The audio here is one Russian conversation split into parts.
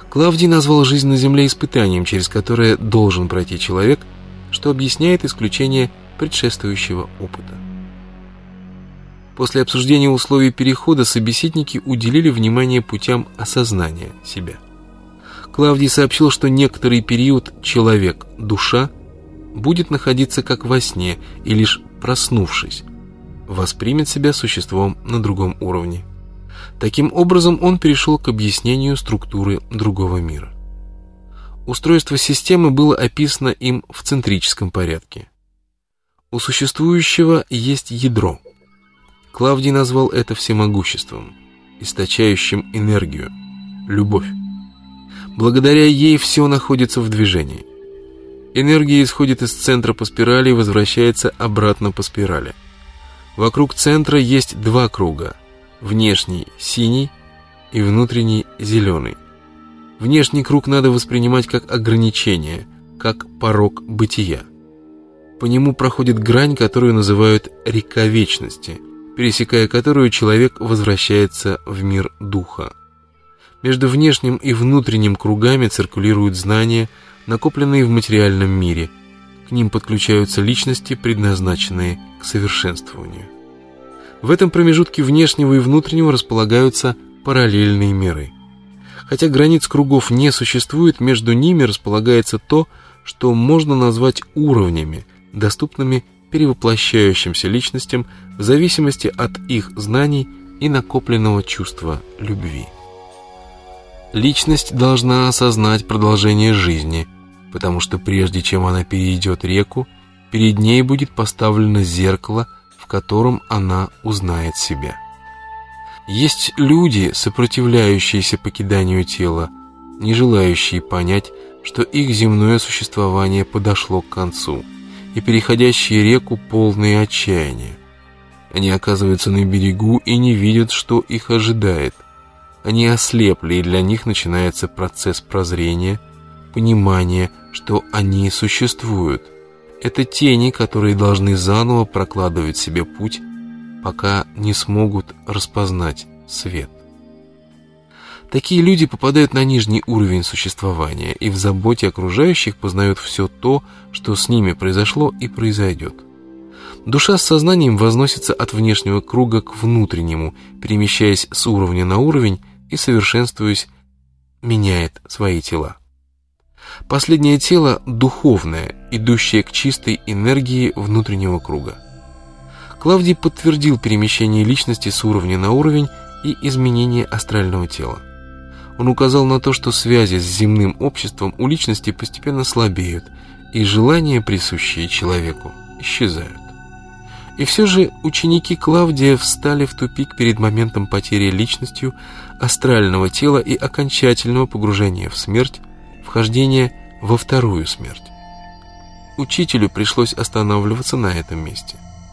Клавдий назвал жизнь на Земле испытанием, через которое должен пройти человек, что объясняет исключение предшествующего опыта. После обсуждения условий перехода собеседники уделили внимание путям осознания себя. Клавдий сообщил, что некоторый период человек, душа, будет находиться как во сне и лишь проснувшись, воспримет себя существом на другом уровне. Таким образом, он перешел к объяснению структуры другого мира. Устройство системы было описано им в центрическом порядке. У существующего есть ядро. Клавдий назвал это всемогуществом, источающим энергию, любовь. Благодаря ей все находится в движении. Энергия исходит из центра по спирали и возвращается обратно по спирали. Вокруг центра есть два круга: внешний синий и внутренний зеленый. Внешний круг надо воспринимать как ограничение, как порог бытия. По нему проходит грань, которую называют река вечности, пересекая которую человек возвращается в мир духа. Между внешним и внутренним кругами циркулируют знания, накопленные в материальном мире. К ним подключаются личности, предназначенные к совершенствованию. В этом промежутке внешнего и внутреннего располагаются параллельные миры. Хотя границ кругов не существует, между ними располагается то, что можно назвать уровнями, доступными перевоплощающимся личностям в зависимости от их знаний и накопленного чувства любви. Личность должна осознать продолжение жизни, потому что прежде чем она перейдет реку, перед ней будет поставлено зеркало, в котором она узнает себя. Есть люди, сопротивляющиеся покиданию тела, не желающие понять, что их земное существование подошло к концу, и переходящие реку полные отчаяния. Они оказываются на берегу и не видят, что их ожидает. Они ослепли, и для них начинается процесс прозрения, понимания, что они существуют. Это тени, которые должны заново прокладывать себе путь, пока не смогут распознать свет. Такие люди попадают на нижний уровень существования и в заботе окружающих познают все то, что с ними произошло и произойдет. Душа с сознанием возносится от внешнего круга к внутреннему, перемещаясь с уровня на уровень и, совершенствуясь, меняет свои тела. Последнее тело – духовное, идущее к чистой энергии внутреннего круга. Клавдий подтвердил перемещение личности с уровня на уровень и изменение астрального тела. Он указал на то, что связи с земным обществом у личности постепенно слабеют, и желания, присущие человеку, исчезают. И все же ученики Клавдия встали в тупик перед моментом потери личностью астрального тела и окончательного погружения в смерть, вхождения во вторую смерть. Учителю пришлось останавливаться на этом месте.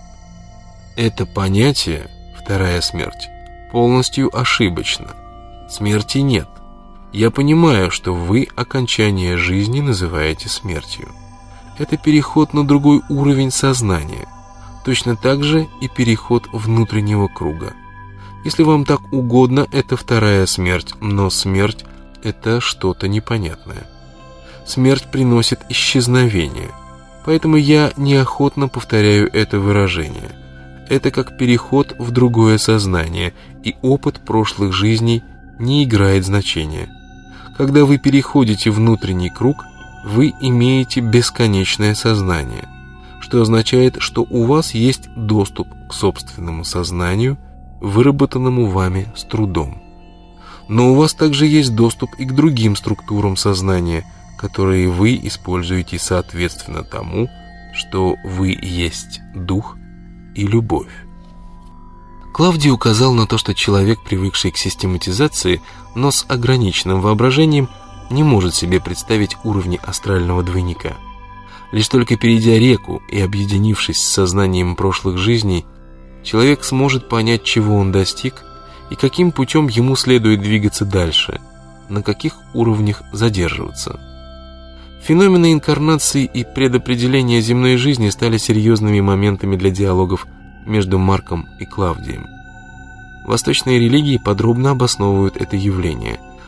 Это понятие, вторая смерть, полностью ошибочно. Смерти нет. Я понимаю, что вы окончание жизни называете смертью. Это переход на другой уровень сознания. Точно так же и переход внутреннего круга. Если вам так угодно, это вторая смерть, но смерть – это что-то непонятное. Смерть приносит исчезновение, поэтому я неохотно повторяю это выражение. Это как переход в другое сознание, и опыт прошлых жизней не играет значения. Когда вы переходите внутренний круг, вы имеете бесконечное сознание, что означает, что у вас есть доступ к собственному сознанию, выработанному вами с трудом. Но у вас также есть доступ и к другим структурам сознания, которые вы используете соответственно тому, что вы есть дух и любовь. Клавдий указал на то, что человек, привыкший к систематизации, но с ограниченным воображением, не может себе представить уровни астрального двойника. Лишь только перейдя реку и объединившись с сознанием прошлых жизней, человек сможет понять, чего он достиг и каким путем ему следует двигаться дальше, на каких уровнях задерживаться. Феномены инкарнации и предопределения земной жизни стали серьезными моментами для диалогов между Марком и Клавдием. Восточные религии подробно обосновывают это явление,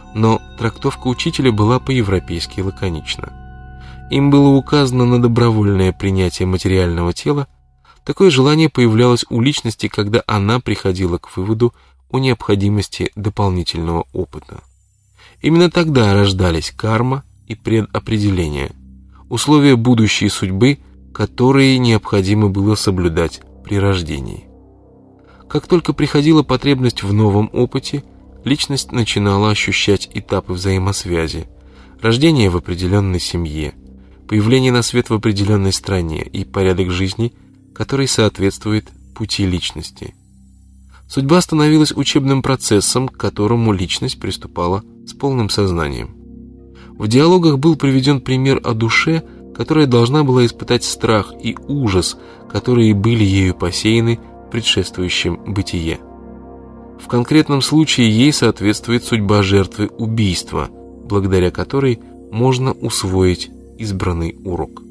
но трактовка учителя была по-европейски лаконична. Им было указано на добровольное принятие материального тела. Такое желание появлялось у личности, когда она приходила к выводу о необходимости дополнительного опыта. Именно тогда рождались карма и предопределение, условия будущей судьбы, которые необходимо было соблюдать при рождении. Как только приходила потребность в новом опыте, личность начинала ощущать этапы взаимосвязи, рождение в определенной семье, появление на свет в определенной стране и порядок жизни, который соответствует пути личности. Судьба становилась учебным процессом, к которому личность приступала с полным сознанием. В диалогах был приведен пример о душе, которая должна была испытать страх и ужас, которые были ею посеяны в предшествующем бытие. В конкретном случае ей соответствует судьба жертвы убийства, благодаря которой можно усвоить избранный урок.